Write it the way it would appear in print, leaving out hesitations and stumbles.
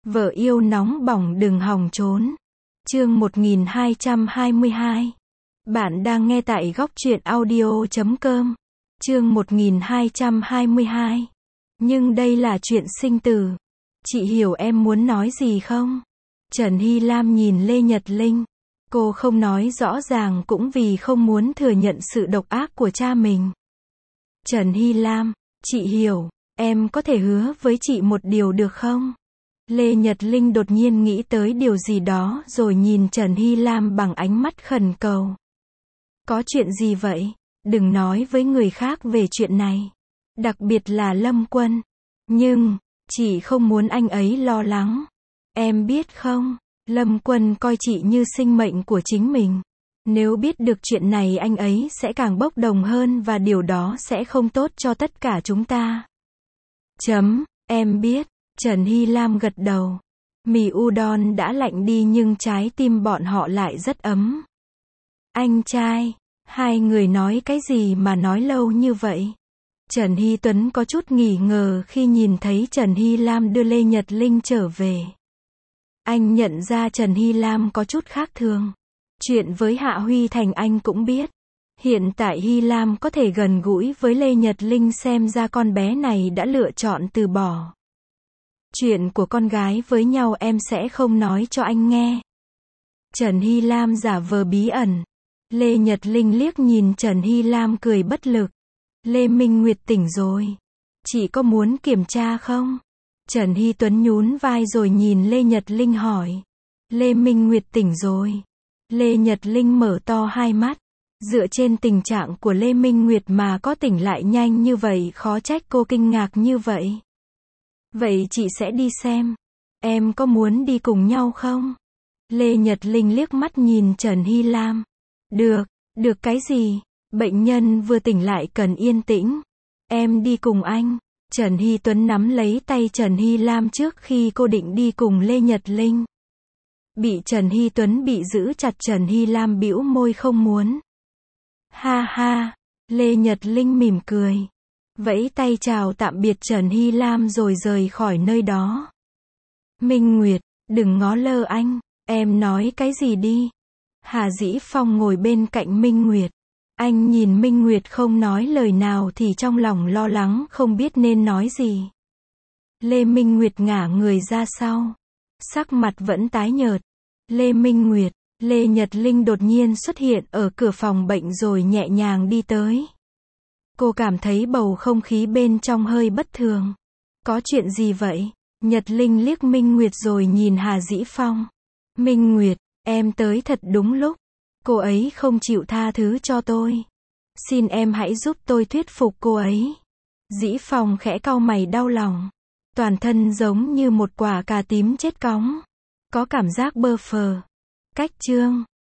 Vợ yêu nóng bỏng đừng hòng trốn. Chương 1222. Bạn đang nghe tại góc truyện audio.com. Chương 1222. Nhưng đây là chuyện sinh tử. Chị hiểu em muốn nói gì không? Trần Hy Lam nhìn Lê Nhật Linh. Cô không nói rõ ràng cũng vì không muốn thừa nhận sự độc ác của cha mình. Trần Hy Lam, chị hiểu, em có thể hứa với chị một điều được không? Lê Nhật Linh đột nhiên nghĩ tới điều gì đó rồi nhìn Trần Hy Lam bằng ánh mắt khẩn cầu. Có chuyện gì vậy? Đừng nói với người khác về chuyện này. Đặc biệt là Lâm Quân. Nhưng, chị không muốn anh ấy lo lắng. Em biết không, Lâm Quân coi chị như sinh mệnh của chính mình. Nếu biết được chuyện này anh ấy sẽ càng bốc đồng hơn và điều đó sẽ không tốt cho tất cả chúng ta. Em biết. Trần Hy Lam gật đầu. Mì udon đã lạnh đi nhưng trái tim bọn họ lại rất ấm. Anh trai, hai người nói cái gì mà nói lâu như vậy? Trần Hy Tuấn có chút nghỉ ngờ khi nhìn thấy Trần Hy Lam đưa Lê Nhật Linh trở về. Anh nhận ra Trần Hy Lam có chút khác thường. Chuyện với Hạ Huy Thành anh cũng biết. Hiện tại Hy Lam có thể gần gũi với Lê Nhật Linh xem ra con bé này đã lựa chọn từ bỏ. Chuyện của con gái với nhau em sẽ không nói cho anh nghe. Trần Hy Lam giả vờ bí ẩn. Lê Nhật Linh liếc nhìn Trần Hy Lam cười bất lực. Lê Minh Nguyệt tỉnh rồi. Chị có muốn kiểm tra không? Trần Hy Tuấn nhún vai rồi nhìn Lê Nhật Linh hỏi. Lê Minh Nguyệt tỉnh rồi. Lê Nhật Linh mở to hai mắt. Dựa trên tình trạng của Lê Minh Nguyệt mà có tỉnh lại nhanh như vậy khó trách cô kinh ngạc như vậy. Vậy chị sẽ đi xem. Em có muốn đi cùng nhau không? Lê Nhật Linh liếc mắt nhìn Trần Hy Lam. Được cái gì? Bệnh nhân vừa tỉnh lại cần yên tĩnh. Em đi cùng anh. Trần Hy Tuấn nắm lấy tay Trần Hy Lam trước khi cô định đi cùng Lê Nhật Linh. Bị Trần Hy Tuấn bị giữ chặt Trần Hy Lam bĩu môi không muốn. Ha ha, Lê Nhật Linh mỉm cười. Vẫy tay chào tạm biệt Trần Hy Lam rồi rời khỏi nơi đó. Minh Nguyệt, đừng ngó lơ anh, em nói cái gì đi. Hà Dĩ Phong ngồi bên cạnh Minh Nguyệt. Anh nhìn Minh Nguyệt không nói lời nào thì trong lòng lo lắng không biết nên nói gì. Lê Minh Nguyệt ngả người ra sau. Sắc mặt vẫn tái nhợt. Lê Minh Nguyệt, Lê Nhật Linh đột nhiên xuất hiện ở cửa phòng bệnh rồi nhẹ nhàng đi tới. Cô cảm thấy bầu không khí bên trong hơi bất thường. Có chuyện gì vậy? Nhật Linh liếc Minh Nguyệt rồi nhìn Hà Dĩ Phong. Minh Nguyệt, em tới thật đúng lúc. Cô ấy không chịu tha thứ cho tôi. Xin em hãy giúp tôi thuyết phục cô ấy. Dĩ Phong khẽ cau mày đau lòng. Toàn thân giống như một quả cà tím chết cóng. Có cảm giác bơ phờ. Cách chương